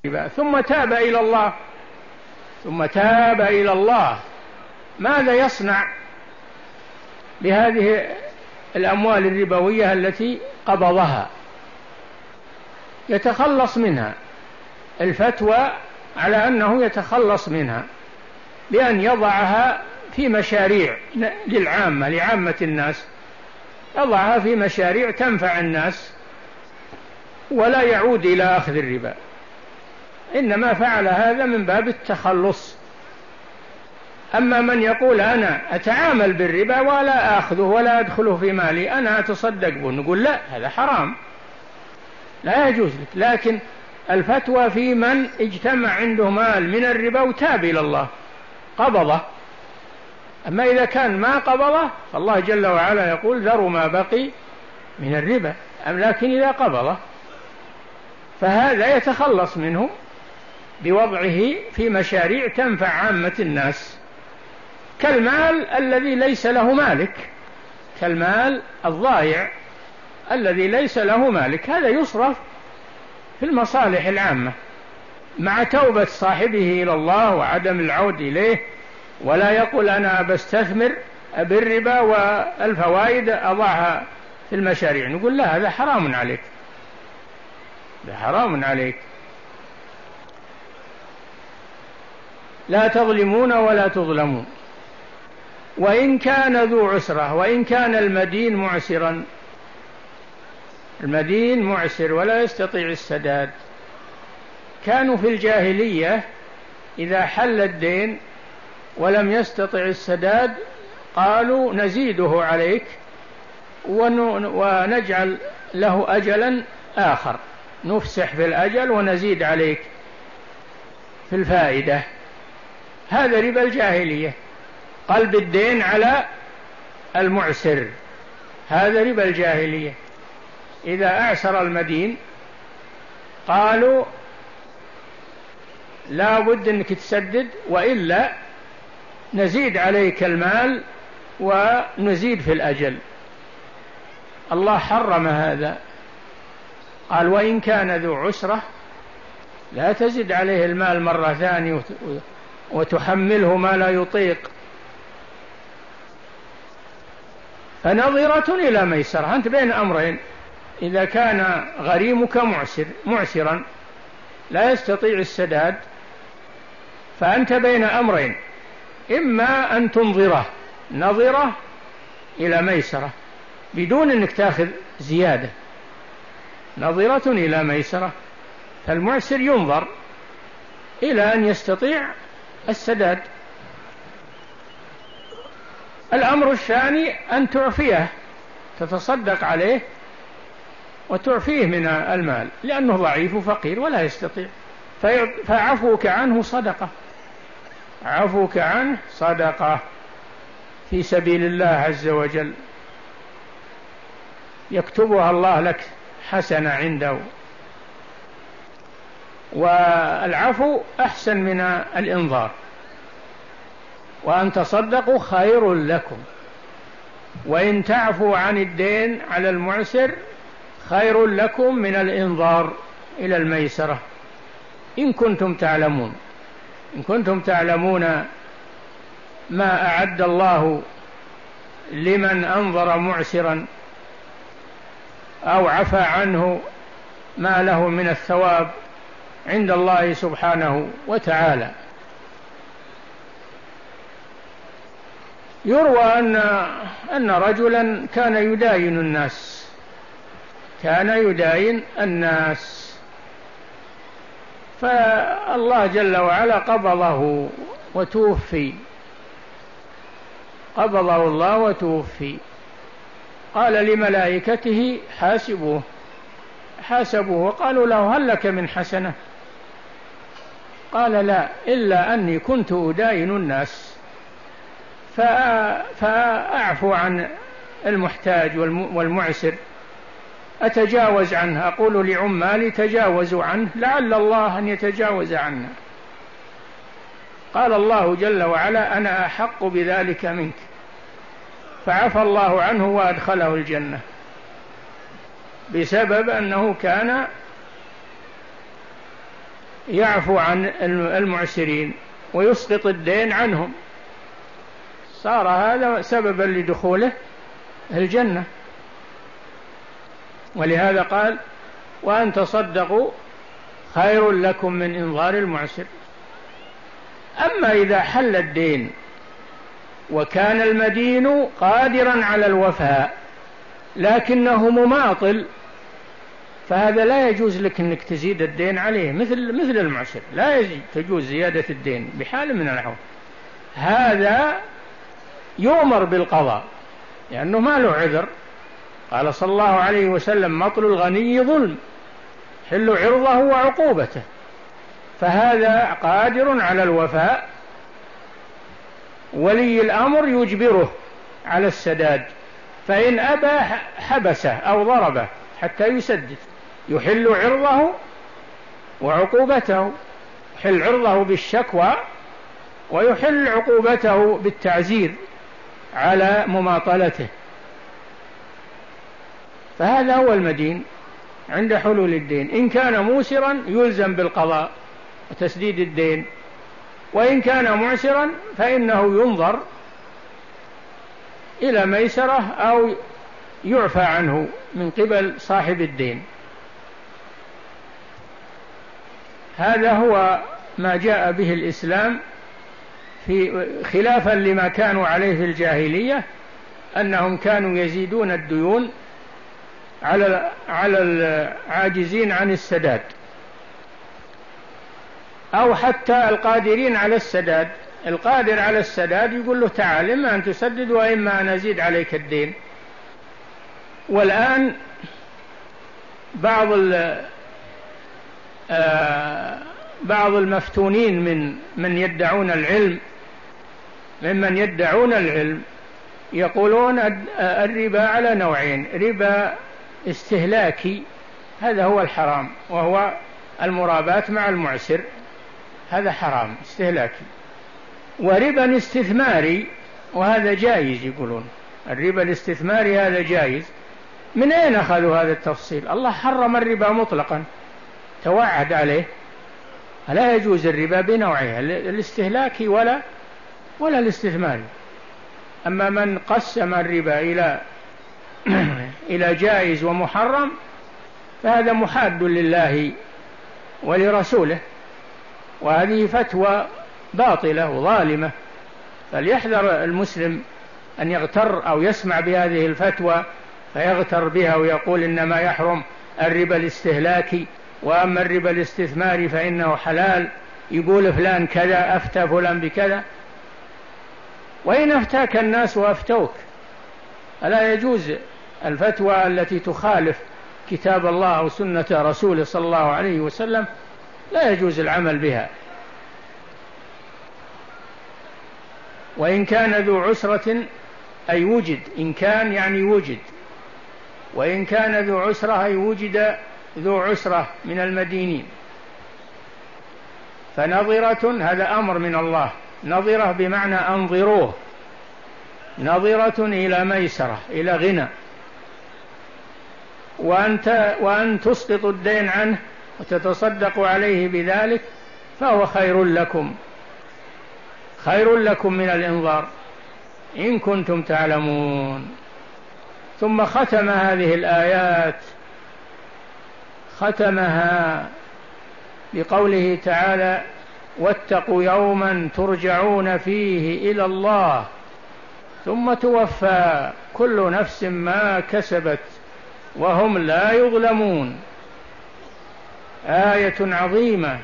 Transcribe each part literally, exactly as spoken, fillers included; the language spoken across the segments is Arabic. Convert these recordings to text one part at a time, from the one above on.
الربا ثم تاب إلى الله ثم تاب إلى الله ماذا يصنع بهذه الأموال الربوية التي قبضها؟ يتخلص منها. الفتوى على أنه يتخلص منها بأن يضعها في مشاريع للعامة لعامة الناس، يضعها في مشاريع تنفع الناس ولا يعود إلى أخذ الربا، إنما فعل هذا من باب التخلص. أما من يقول أنا أتعامل بالربا ولا أخذه ولا أدخله في مالي، أنا أتصدق به، نقول لا، هذا حرام لا يجوز لك. لكن الفتوى في من اجتمع عنده مال من الربا وتاب إلى الله قبضه. أما إذا كان ما قبضه فالله جل وعلا يقول ذروا ما بقي من الربا، لكن إذا قبضه فهذا يتخلص منه بوضعه في مشاريع تنفع عامة الناس، كالمال الذي ليس له مالك، كالمال الضائع الذي ليس له مالك، هذا يصرف في المصالح العامة مع توبة صاحبه إلى الله وعدم العود إليه، ولا يقول أنا بستثمر بالربا والفوائد أضعها في المشاريع، نقول لا، هذا حرام عليك، هذا حرام عليك. لا تظلمون ولا تظلمون. وإن كان ذو عسرة، وإن كان المدين معسرا، المدين معسر ولا يستطيع السداد. كانوا في الجاهلية إذا حل الدين ولم يستطع السداد قالوا نزيده عليك ونجعل له أجلا آخر، نفسح في الأجل ونزيد عليك في الفائدة. هذا ربا الجاهلية، قلب الدين على المعسر، هذا ربا الجاهلية. إذا أعسر المدين قالوا لا بد أنك تسدد وإلا نزيد عليك المال ونزيد في الأجل. الله حرم هذا، قال وإن كان ذو عسرة لا تزد عليه المال مرة ثانية وتحمله ما لا يطيق، فنظرة إلى ميسرة. أنت بين أمرين، إذا كان غريمك معسر معسرا لا يستطيع السداد فأنت بين أمرين، إما أن تنظره نظرة إلى ميسرة بدون أنك تأخذ زيادة، نظرة إلى ميسرة، فالمعسر ينظر إلى أن يستطيع السداد. الأمر الثاني أن تعفيه، تتصدق عليه وتعفيه من المال لأنه ضعيف وفقير ولا يستطيع، فعفوك عنه صدقة، عفوك عنه صدقة في سبيل الله عز وجل، يكتبها الله لك حسنة عنده. والعفو أحسن من الإنظار، وأن تصدقوا خير لكم، وإن تعفوا عن الدين على المعسر خير لكم من الإنظار إلى الميسرة، إن كنتم تعلمون. إن كنتم تعلمون ما أعد الله لمن أنظر معسرا أو عفى عنه ما له من الثواب عند الله سبحانه وتعالى. يروى أن أن رجلا كان يداين الناس، كان يداين الناس فالله جل وعلا قبضه وتوفي، قبضه الله وتوفي. قال لملائكته حاسبوه، حاسبوه وقالوا له هل لك من حسنة؟ قال لا، إلا أني كنت أداين الناس فأعفو عن المحتاج والمعسر، أتجاوز عنه، أقول لعمالي تجاوزوا عنه لعل الله أن يتجاوز عنه. قال الله جل وعلا أنا أحق بذلك منك، فعفى الله عنه وأدخله الجنة بسبب أنه كان يعفو عن المعسرين ويسقط الدين عنهم، صار هذا سببا لدخوله الجنة. ولهذا قال وأن تصدقوا خير لكم من إنظار المعسر. أما إذا حل الدين وكان المدين قادرا على الوفاء لكنه مماطل، فهذا لا يجوز لك أنك تزيد الدين عليه مثل مثل المعسر، لا تجوز زيادة الدين بحال من الأحوال. هذا يؤمر بالقضاء لأنه ما له عذر. قال صلى الله عليه وسلم مطل الغني ظلم حل عرضه وعقوبته، فهذا قادر على الوفاء، ولي الأمر يجبره على السداد، فإن أبى حبسه أو ضربه حتى يسدد، يحل عرضه وعقوبته، يحل عرضه بالشكوى ويحل عقوبته بالتعزير على مماطلته. فهذا هو المدين عند حلول الدين. إن كان موسرا يلزم بالقضاء وتسديد الدين، وإن كان معسرا فإنه ينظر إلى ميسرة أو يعفى عنه من قبل صاحب الدين. هذا هو ما جاء به الإسلام، في خلافا لما كانوا عليه في الجاهلية، أنهم كانوا يزيدون الديون على على العاجزين عن السداد، أو حتى القادرين على السداد. القادر على السداد يقول له تعال إما أن تسدد وإما أن أزيد عليك الدين. والآن بعض بعض المفتونين من من يدعون العلم ممن يدعون العلم يقولون الربا على نوعين: ربا استهلاكي هذا هو الحرام وهو المراباة مع المعسر، هذا حرام استهلاكي، وربا استثماري وهذا جائز. يقولون الربا الاستثماري هذا جائز. من أين أخذوا هذا التفصيل؟ الله حرم الربا مطلقا، توعد عليه، لا يجوز الربا بنوعها، الاستهلاكي ولا ولا الاستثماري. أما من قسم الربا إلى إلى جائز ومحرم فهذا محاد لله ولرسوله، وهذه فتوى باطلة وظالمة. فليحذر المسلم أن يغتر أو يسمع بهذه الفتوى فيغتر بها ويقول إنما يحرم الربا الاستهلاكي، وأما الربا الاستثماري فإنه حلال. يقول فلان كذا، أفتى فلان بكذا، وإن أفتاك الناس وأفتوك. ألا يجوز الفتوى التي تخالف كتاب الله وسنة رسوله صلى الله عليه وسلم، لا يجوز العمل بها. وإن كان ذو عسرة أي وجد، إن كان يعني وجد، وإن كان ذو عسرة أي وجد ذو عسرة من المدينين. فنظرة هذا أمر من الله، نظرة بمعنى أنظروه، نظرة إلى ميسرة، إلى غنى. وأنت وأن تسقطوا الدين عنه وتتصدقوا عليه بذلك فهو خير لكم، خير لكم من الإنظار إن كنتم تعلمون. ثم ختم هذه الآيات، ختمها بقوله تعالى: واتقوا يوما ترجعون فيه إلى الله ثم توفى كل نفس ما كسبت وهم لا يظلمون. آية عظيمة،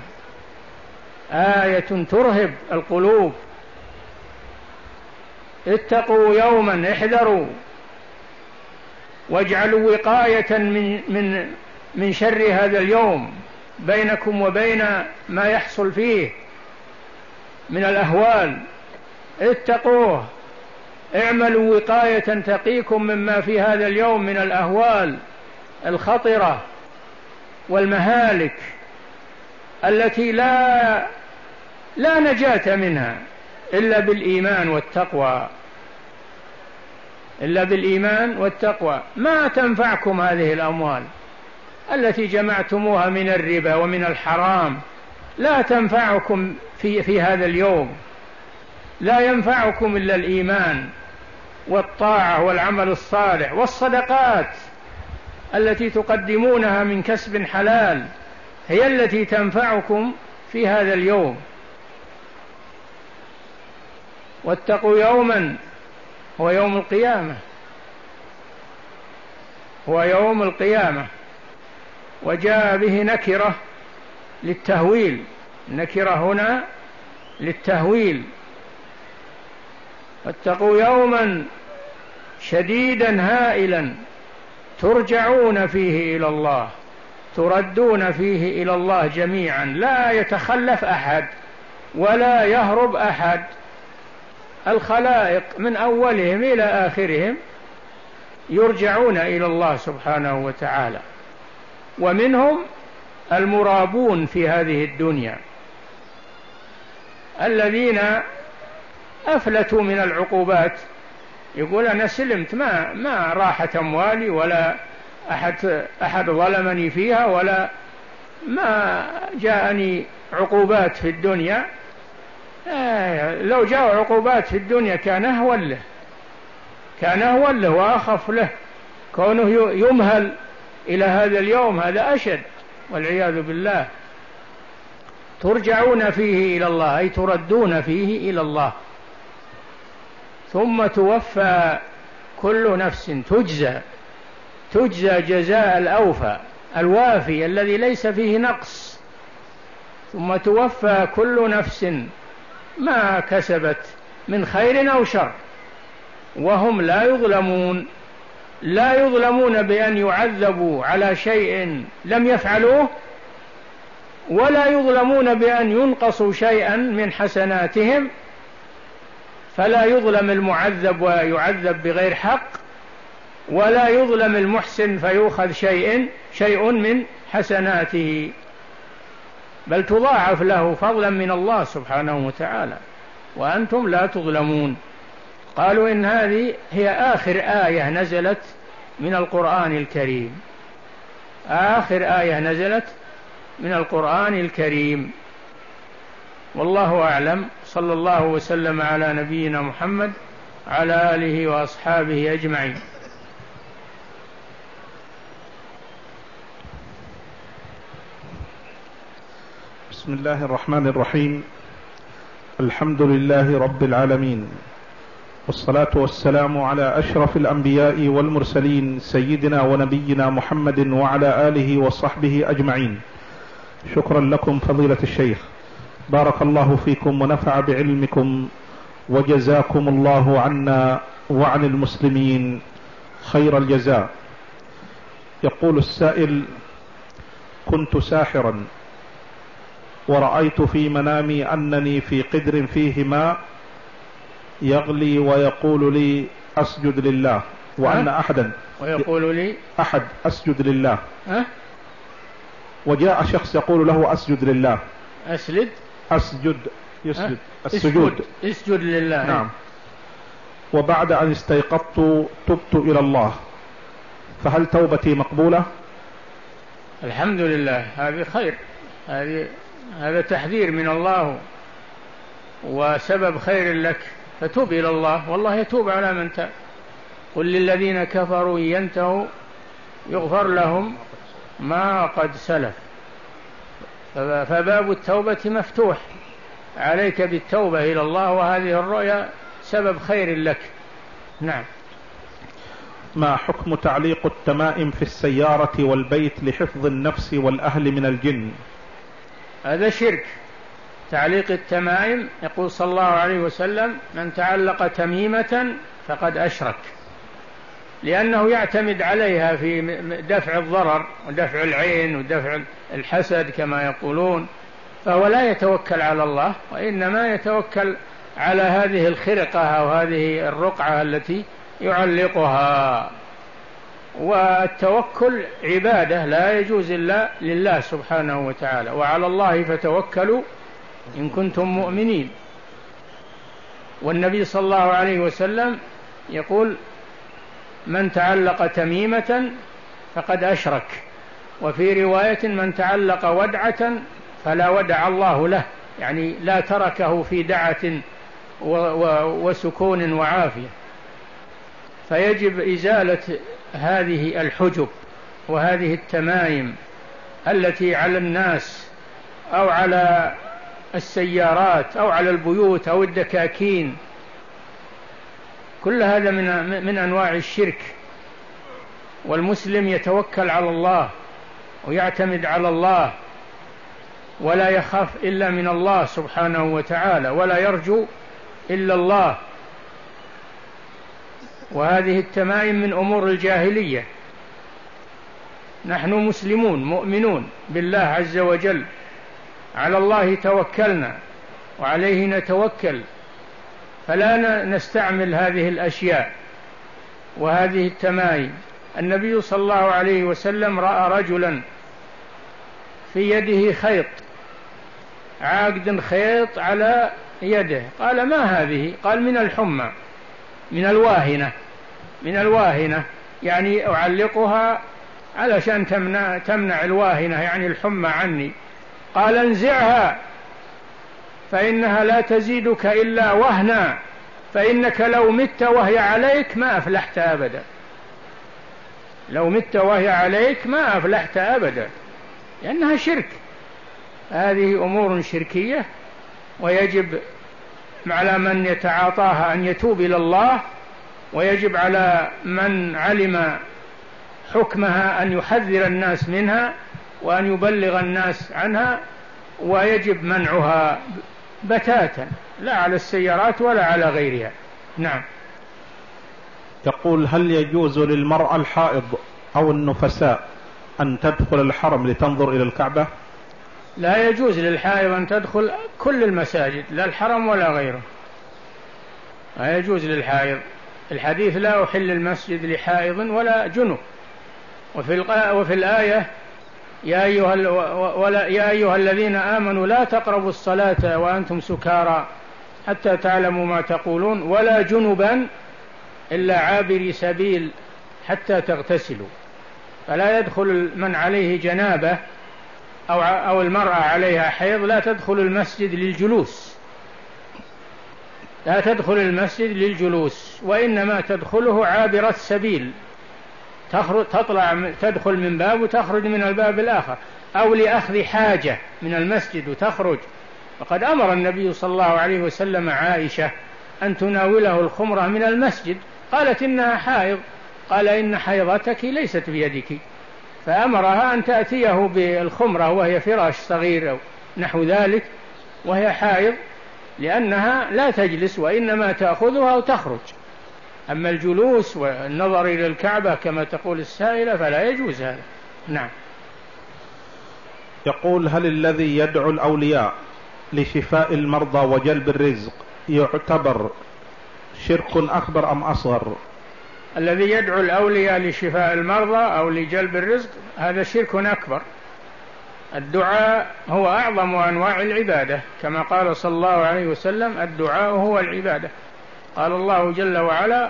آية ترهب القلوب. اتقوا يوما، احذروا واجعلوا وقاية من من من شر هذا اليوم بينكم وبين ما يحصل فيه من الأهوال. اتقوه، اعملوا وقاية تقيكم مما في هذا اليوم من الأهوال الخطرة والمهالك التي لا لا نجاة منها إلا بالإيمان والتقوى، إلا بالإيمان والتقوى. ما تنفعكم هذه الأموال التي جمعتموها من الربا ومن الحرام لا تنفعكم في, في هذا اليوم، لا ينفعكم إلا الإيمان والطاعة والعمل الصالح والصدقات التي تقدمونها من كسب حلال، هي التي تنفعكم في هذا اليوم. واتقوا يوما هو يوم القيامة، هو يوم القيامة. وجاء به نكرة للتهويل، نكرة هنا للتهويل. واتقوا يوما شديدا هائلا ترجعون فيه إلى الله، تردون فيه إلى الله جميعا، لا يتخلف أحد ولا يهرب أحد. الخلائق من أولهم إلى آخرهم يرجعون إلى الله سبحانه وتعالى، ومنهم المرابون في هذه الدنيا الذين أفلتوا من العقوبات، يقول أنا سلمت، ما ما راحت أموالي ولا أحد أحد ظلمني فيها ولا ما جاءني عقوبات في الدنيا. آه لو جاء عقوبات في الدنيا كان أهون له، كان أهون له وأخف له، كونه يمهل إلى هذا اليوم هذا أشد والعياذ بالله. ترجعون فيه إلى الله أي تردون فيه إلى الله، ثم توفى كل نفس، تجزى تجزى جزاء الأوفى الوافي الذي ليس فيه نقص. ثم توفى كل نفس ما كسبت من خير أو شر وهم لا يظلمون، لا يظلمون بأن يعذبوا على شيء لم يفعلوه، ولا يظلمون بأن ينقصوا شيئا من حسناتهم، فلا يظلم المعذب ويعذب بغير حق، ولا يظلم المحسن فيؤخذ شيء شيء من حسناته، بل تضاعف له فضلا من الله سبحانه وتعالى، وأنتم لا تظلمون. قالوا إن هذه هي آخر آية نزلت من القرآن الكريم، آخر آية نزلت من القرآن الكريم. والله أعلم. صلى الله وسلم على نبينا محمد على آله وأصحابه أجمعين. بسم الله الرحمن الرحيم. الحمد لله رب العالمين، والصلاة والسلام على أشرف الأنبياء والمرسلين سيدنا ونبينا محمد وعلى آله وصحبه أجمعين. شكرا لكم فضيلة الشيخ، بارك الله فيكم ونفع بعلمكم، وجزاكم الله عنا وعن المسلمين خير الجزاء. يقول السائل: كنت ساحرا ورأيت في منامي أنني في قدر فيه ماء يغلي ويقول لي أسجد لله، وأن أحدا ويقول لي أحد أسجد لله، أه؟ وجاء شخص يقول له أسجد لله. أسجد أسجد يسجد أه؟ السجود اسجد, اسجد لله. نعم. وبعد أن استيقظت تبت إلى الله، فهل توبتي مقبولة؟ الحمد لله، هذه خير، هذه هذا تحذير من الله وسبب خير لك، فتوب إلى الله والله يتوب على من تاب. قل للذين كفروا إن ينتهوا يغفر لهم ما قد سلف. فباب التوبة مفتوح عليك بالتوبة إلى الله، وهذه الرؤيا سبب خير لك. نعم. ما حكم تعليق التمائم في السيارة والبيت لحفظ النفس والأهل من الجن؟ هذا شرك. تعليق التمائم، يقول صلى الله عليه وسلم: من تعلق تميمة فقد أشرك، لأنه يعتمد عليها في دفع الضرر ودفع العين ودفع الحسد كما يقولون، فهو لا يتوكل على الله، وإنما يتوكل على هذه الخرقة أو هذه الرقعة التي يعلقها. والتوكل عبادة لا يجوز إلا لله سبحانه وتعالى، وعلى الله فتوكلوا إن كنتم مؤمنين. والنبي صلى الله عليه وسلم يقول: من تعلق تميمة فقد أشرك، وفي رواية: من تعلق ودعة فلا ودع الله له، يعني لا تركه في دعة وسكون وعافية. فيجب إزالة هذه الحجب وهذه التمايم التي على الناس أو على السيارات أو على البيوت أو الدكاكين، كل هذا من من أنواع الشرك. والمسلم يتوكل على الله ويعتمد على الله ولا يخاف إلا من الله سبحانه وتعالى ولا يرجو إلا الله. وهذه التمائم من أمور الجاهلية. نحن مسلمون مؤمنون بالله عز وجل، على الله توكلنا وعليه نتوكل، فلا نستعمل هذه الأشياء وهذه التمائم. النبي صلى الله عليه وسلم رأى رجلا في يده خيط، عاقد خيط على يده، قال: ما هذه؟ قال: من الحمى، من الواهنة، من الواهنة، يعني أعلقها علشان تمنع, تمنع الواهنة يعني الحمى عني. قال: انزعها فإنها لا تزيدك إلا وهنا، فإنك لو مت وهي عليك ما أفلحت أبدا، لو مت وهي عليك ما أفلحت أبدا، لأنها شرك. هذه أمور شركية، ويجب على من يتعاطاها أن يتوب إلى الله، ويجب على من علم حكمها أن يحذر الناس منها وأن يبلغ الناس عنها، ويجب منعها بتاتا، لا على السيارات ولا على غيرها. نعم. يقول: هل يجوز للمرأة الحائض أو النفساء أن تدخل الحرم لتنظر إلى الكعبة؟ لا يجوز للحائض أن تدخل كل المساجد، لا الحرم ولا غيره، لا يجوز للحائض. الحديث: لا أحل المسجد لحائض ولا جنب. وفي, وفي الآية: يا أيها, ولا يا أيها الذين آمنوا لا تقربوا الصلاة وأنتم سكارى حتى تعلموا ما تقولون ولا جنبا إلا عابري سبيل حتى تغتسلوا. فلا يدخل من عليه جنابة أو, أو المرأة عليها حيض لا تدخل المسجد للجلوس، لا تدخل المسجد للجلوس، وإنما تدخله عابرة سبيل، تخرج تطلع تدخل من باب وتخرج من الباب الآخر، أو لأخذ حاجة من المسجد وتخرج. وقد أمر النبي صلى الله عليه وسلم عائشة أن تناوله الخمرة من المسجد، قالت: إنها حائض، قال: إن حيضتك ليست بيدك، فأمرها أن تأتيه بالخمرة وهي فراش صغير أو نحو ذلك وهي حائض، لأنها لا تجلس وإنما تأخذها وتخرج. أما الجلوس والنظر إلى الكعبة كما تقول السائلة فلا يجوز هذا. نعم. يقول: هل الذي يدعو الأولياء لشفاء المرضى وجلب الرزق يعتبر شرك أكبر أم أصغر؟ الذي يدعو الأولياء لشفاء المرضى أو لجلب الرزق هذا شرك أكبر. الدعاء هو أعظم أنواع العبادة، كما قال صلى الله عليه وسلم: الدعاء هو العبادة. قال الله جل وعلا: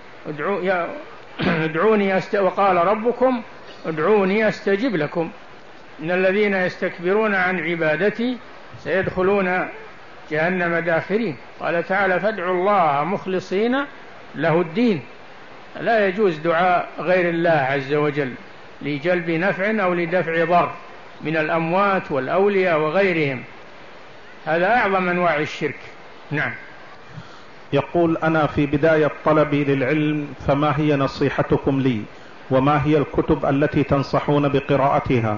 ادعوني أست... وقال ربكم ادعوني أستجب لكم إن الذين يستكبرون عن عبادتي سيدخلون جهنم داخرين. قال تعالى: فادعوا الله مخلصين له الدين. لا يجوز دعاء غير الله عز وجل لجلب نفع أو لدفع ضر من الأموات والأولياء وغيرهم، هذا أعظم أنواع الشرك. نعم. يقول: أنا في بداية طلبي للعلم، فما هي نصيحتكم لي، وما هي الكتب التي تنصحون بقراءتها؟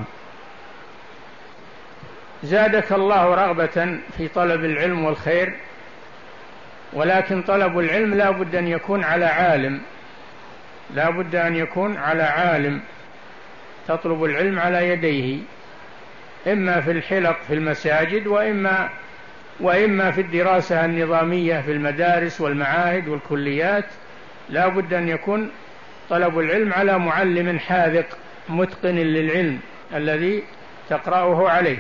زادك الله رغبة في طلب العلم والخير، ولكن طلب العلم لا بد أن يكون على عالم، لا بد أن يكون على عالم تطلب العلم على يديه، إما في الحلق في المساجد وإما وإما في الدراسة النظامية في المدارس والمعاهد والكليات. لا بد أن يكون طلب العلم على معلم حاذق متقن للعلم الذي تقرأه عليه.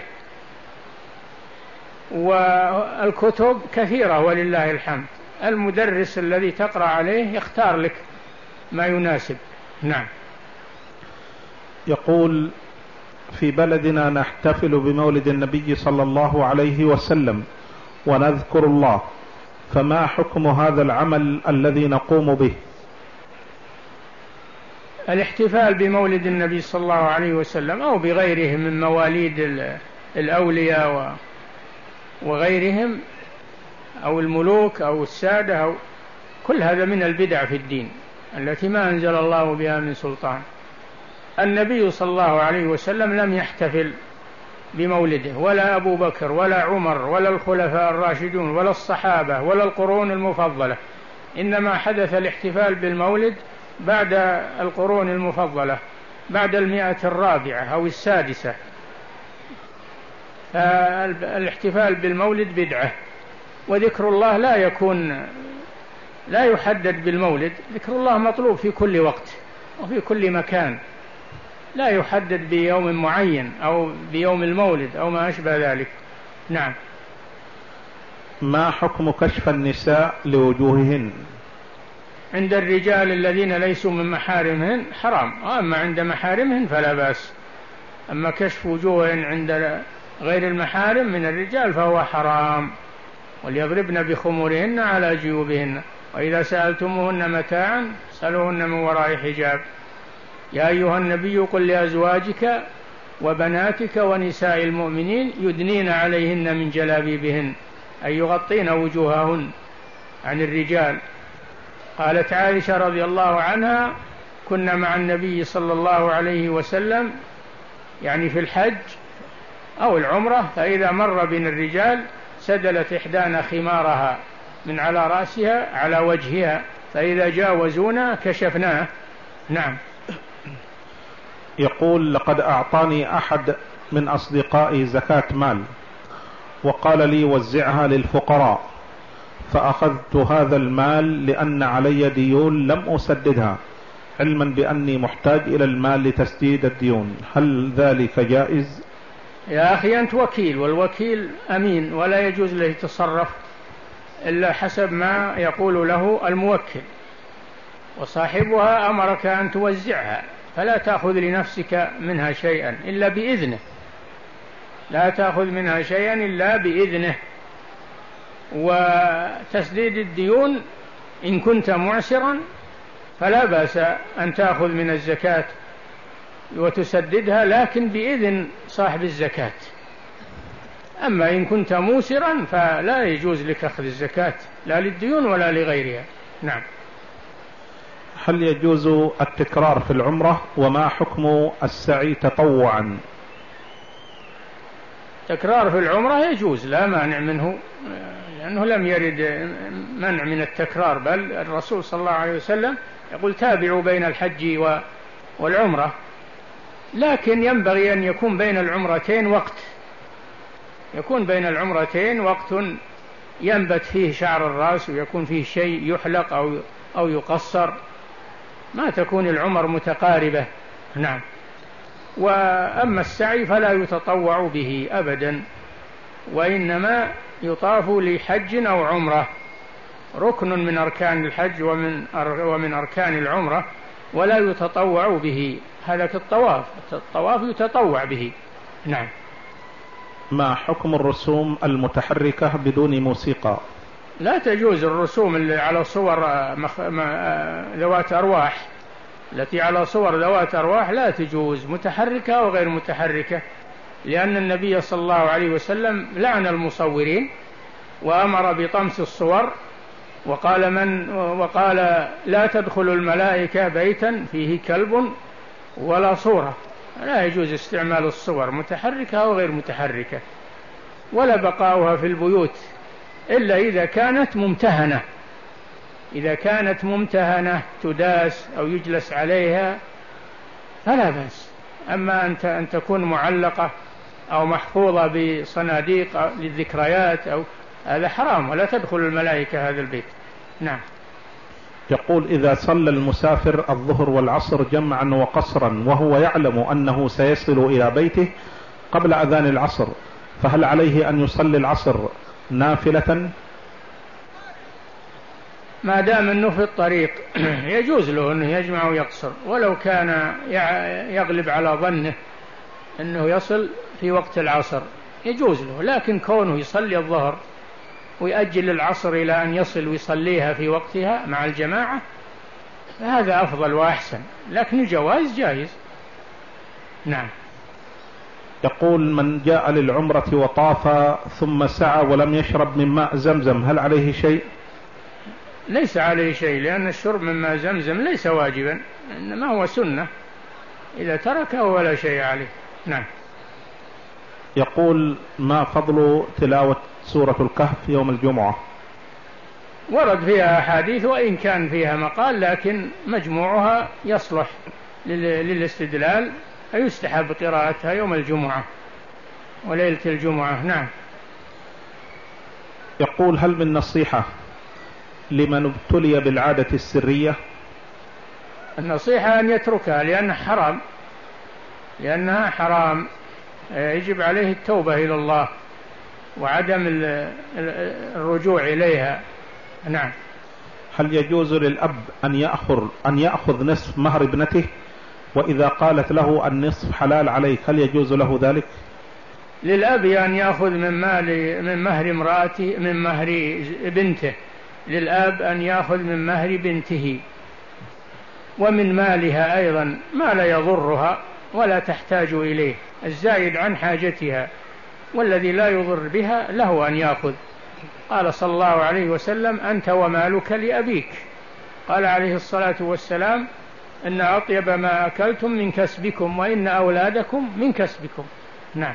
والكتب كثيرة ولله الحمد، المدرس الذي تقرأ عليه يختار لك ما يناسب. نعم. يقول: في بلدنا نحتفل بمولد النبي صلى الله عليه وسلم ونذكر الله، فما حكم هذا العمل الذي نقوم به؟ الاحتفال بمولد النبي صلى الله عليه وسلم أو بغيره من مواليد الأولياء وغيرهم أو الملوك أو السادة أو كل هذا من البدع في الدين التي ما أنزل الله بها من سلطان. النبي صلى الله عليه وسلم لم يحتفل بمولده، ولا أبو بكر ولا عمر ولا الخلفاء الراشدون ولا الصحابة ولا القرون المفضلة، إنما حدث الاحتفال بالمولد بعد القرون المفضلة، بعد المئة الرابعة أو السادسة. فالاحتفال بالمولد بدعة، وذكر الله لا يكون لا يحدد بالمولد، ذكر الله مطلوب في كل وقت وفي كل مكان، لا يحدد بيوم معين أو بيوم المولد أو ما أشبه ذلك. نعم. ما حكم كشف النساء لوجوههن؟ عند الرجال الذين ليسوا من محارمهن حرام، أما عند محارمهن فلا بأس، أما كشف وجوههن عند غير المحارم من الرجال فهو حرام. وليضربن بخمورهن على جيوبهن وإذا سألتموهن متاعا سألوهن من وراء حجاب. يا أيها النبي قل لأزواجك وبناتك ونساء المؤمنين يدنين عليهن من جلابيبهن، أي يغطين وجوههن عن الرجال. قالت عائشة رضي الله عنها: كنا مع النبي صلى الله عليه وسلم يعني في الحج أو العمرة، فإذا مر بنا الرجال سدلت إحدانا خمارها من على رأسها على وجهها، فإذا جاوزونا كشفناه. نعم. يقول: لقد أعطاني أحد من أصدقائي زكاة مال وقال لي وزعها للفقراء، فأخذت هذا المال لأن علي ديون لم أسددها، علما بأني محتاج إلى المال لتسديد الديون، هل ذلك جائز؟ يا أخي أنت وكيل، والوكيل أمين ولا يجوز له يتصرف إلا حسب ما يقول له الموكل، وصاحبها أمرك أن توزعها، فلا تأخذ لنفسك منها شيئا إلا بإذنه، لا تأخذ منها شيئا إلا بإذنه. وتسديد الديون إن كنت معسرا فلا بأس أن تأخذ من الزكاة وتسددها، لكن بإذن صاحب الزكاة. أما إن كنت موسرا فلا يجوز لك أخذ الزكاة لا للديون ولا لغيرها. نعم. هل يجوز التكرار في العمرة؟ وما حكم السعي تطوعا؟ تكرار في العمرة يجوز، لا مانع منه، لأنه لم يرد منع من التكرار، بل الرسول صلى الله عليه وسلم يقول: تابعوا بين الحج والعمرة، لكن ينبغي أن يكون بين العمرتين وقت، يكون بين العمرتين وقت ينبت فيه شعر الرأس ويكون فيه شيء يحلق أو أو يقصر، ما تكون العمر متقاربة. نعم. وأما السعي فلا يتطوع به أبدا، وإنما يطاف لحج أو عمرة، ركن من أركان الحج ومن ومن أركان العمرة، ولا يتطوع به، هذا كالطواف، الطواف يتطوع به. نعم. ما حكم الرسوم المتحركة بدون موسيقى؟ لا تجوز الرسوم اللي على صور مخ... ذوات أرواح، التي على صور ذوات أرواح لا تجوز، متحركة وغير متحركة، لأن النبي صلى الله عليه وسلم لعن المصورين وأمر بطمس الصور، وقال من وقال: لا تدخل الملائكة بيتا فيه كلب ولا صورة. لا يجوز استعمال الصور متحركة أو غير متحركة، ولا بقاؤها في البيوت إلا إذا كانت ممتهنة، إذا كانت ممتهنة تداس أو يجلس عليها فلا بأس. أما أنت أن تكون معلقة أو محفوظة بصناديق للذكريات أو هذا حرام، ولا تدخل الملائكة هذا البيت. نعم. يقول: إذا صلى المسافر الظهر والعصر جمعا وقصرا وهو يعلم أنه سيصل إلى بيته قبل أذان العصر، فهل عليه أن يصلي العصر نافلة؟ ما دام أنه في الطريق يجوز له أنه يجمع ويقصر، ولو كان يغلب على ظنه أنه يصل في وقت العصر يجوز له، لكن كونه يصلي الظهر ويأجل العصر إلى أن يصل ويصليها في وقتها مع الجماعة هذا أفضل وأحسن، لكن الجواز جائز. نعم. يقول: من جاء للعمرة وطاف ثم سعى ولم يشرب من ماء زمزم هل عليه شيء؟ ليس عليه شيء، لأن الشرب من ماء زمزم ليس واجبا، إنما هو سنة، إذا تركه ولا شيء عليه. نعم. يقول: ما فضل تلاوة سورة الكهف يوم الجمعة؟ ورد فيها أحاديث وإن كان فيها مقال، لكن مجموعها يصلح للاستدلال، فيستحب قراءتها يوم الجمعة وليلة الجمعة. نعم. يقول: هل من نصيحة لمن ابتلي بالعادة السرية؟ النصيحة أن يتركها لأنها حرام، لأنها حرام، يجب عليه التوبة إلى الله وعدم الرجوع إليها. نعم. هل يجوز للأب أن يأخذ أن يأخذ نصف مهر ابنته، وإذا قالت له النصف حلال عليك هل يجوز له ذلك؟ للأب أن يأخذ من مال من مهر امرأته من مهر بنته، للأب أن يأخذ من مهر بنته ومن مالها أيضا ما لا يضرها ولا تحتاج إليه، الزائد عن حاجتها، والذي لا يضر بها له أن يأخذ. قال صلى الله عليه وسلم: أنت ومالك لأبيك. قال عليه الصلاة والسلام: إن أطيب ما أكلتم من كسبكم وإن أولادكم من كسبكم. نعم.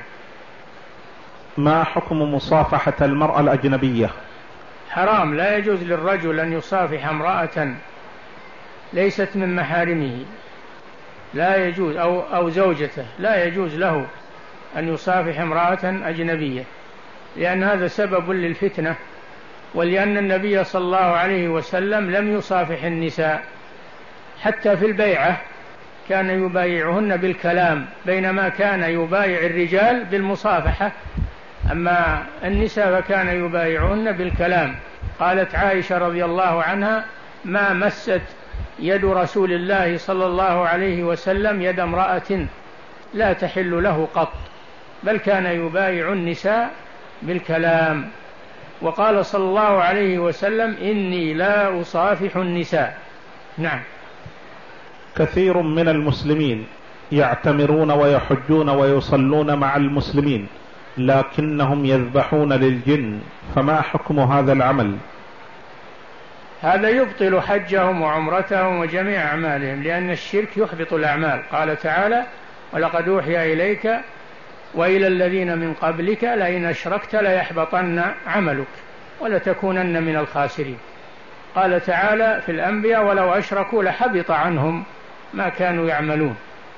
ما حكم مصافحة المرأة الأجنبية؟ حرام، لا يجوز للرجل أن يصافح امرأة ليست من محارمه، لا يجوز، أو, أو زوجته، لا يجوز له أن يصافح امرأة أجنبية، لأن هذا سبب للفتنة، ولأن النبي صلى الله عليه وسلم لم يصافح النساء حتى في البيعة، كان يبايعهن بالكلام بينما كان يبايع الرجال بالمصافحة، أما النساء فكان يبايعهن بالكلام. قالت عائشة رضي الله عنها: ما مست يد رسول الله صلى الله عليه وسلم يد امرأة لا تحل له قط، بل كان يبايع النساء بالكلام. وقال صلى الله عليه وسلم: إني لا أصافح النساء. نعم. كثير من المسلمين يعتمرون ويحجون ويصلون مع المسلمين، لكنهم يذبحون للجن، فما حكم هذا العمل؟ هذا يبطل حجهم وعمرتهم وجميع أعمالهم، لأن الشرك يحبط الأعمال. قال تعالى: ولقد أوحي إليك وإلى الذين من قبلك لئن أشركت ليحبطن عملك ولتكونن من الخاسرين. قال تعالى في الأنبياء: ولو أشركوا لحبط عنهم ما كانوا يعملون.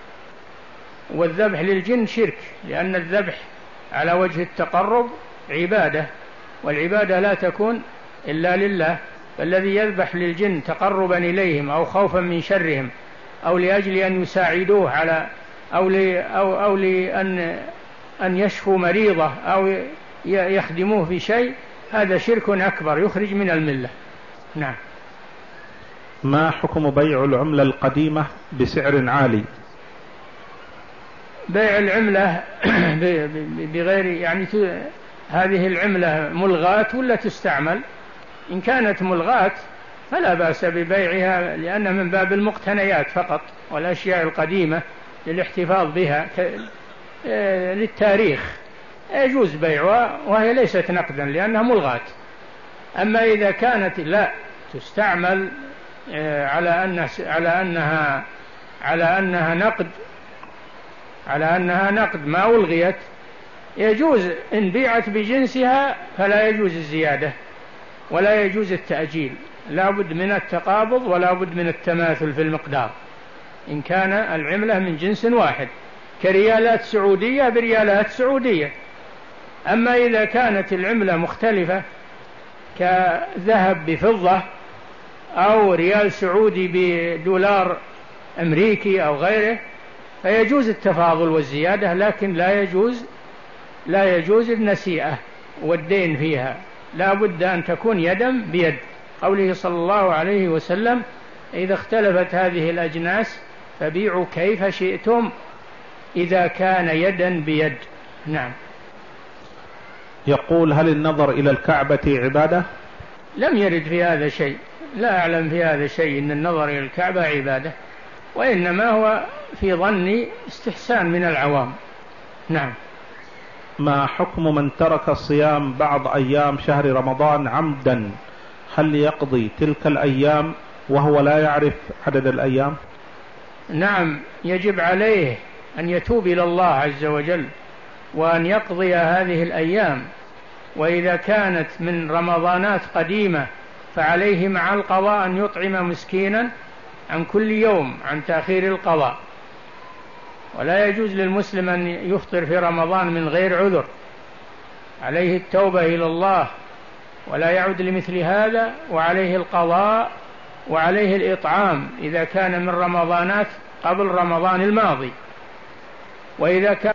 والذبح للجن شرك، لأن الذبح على وجه التقرب عبادة، والعبادة لا تكون إلا لله، فالذي يذبح للجن تقربا إليهم أو خوفا من شرهم أو لأجل أن يساعدوه على أو, لي أو, أو لأن أن يشفوا مريضة أو يخدموه في شيء، هذا شرك أكبر يخرج من الملة. نعم. ما حكم بيع العملة القديمة بسعر عالي؟ بيع العملة بغير يعني هذه العملة ملغاة ولا تستعمل؟ إن كانت ملغاة فلا بأس ببيعها، لأنها من باب المقتنيات فقط، والأشياء القديمة للاحتفاظ بها للتاريخ يجوز بيعها وهي ليست نقدا لأنها ملغاة. أما إذا كانت لا تستعمل على أن على أنها على أنها نقد على أنها نقد ما ألغيت، يجوز إن بيعت بجنسها، فلا يجوز الزيادة ولا يجوز التأجيل، لا بد من التقابض ولا بد من التماثل في المقدار إن كان العملة من جنس واحد، كريالات سعودية بريالات سعودية. أما إذا كانت العملة مختلفة كذهب بفضة أو ريال سعودي بدولار أمريكي أو غيره، فيجوز التفاضل والزيادة، لكن لا يجوز لا يجوز النسيئة والدين فيها، لا بد أن تكون يدا بيد. قوله صلى الله عليه وسلم: إذا اختلفت هذه الأجناس فبيعوا كيف شئتم إذا كان يدا بيد. نعم. يقول: هل النظر إلى الكعبة عبادة؟ لم يرد في هذا شيء، لا أعلم في هذا شيء إن النظر إلى الكعبة عبادة، وإنما هو في ظني استحسان من العوام. نعم. ما حكم من ترك الصيام بعض أيام شهر رمضان عمدا؟ هل يقضي تلك الأيام وهو لا يعرف عدد الأيام؟ نعم، يجب عليه أن يتوب إلى الله عز وجل وأن يقضي هذه الأيام، وإذا كانت من رمضانات قديمة فعليه مع القضاء أن يطعم مسكينا عن كل يوم عن تأخير القضاء، ولا يجوز للمسلم أن يفطر في رمضان من غير عذر، عليه التوبة إلى الله ولا يعود لمثل هذا، وعليه القضاء وعليه الإطعام إذا كان من رمضانات قبل رمضان الماضي. وإذا كان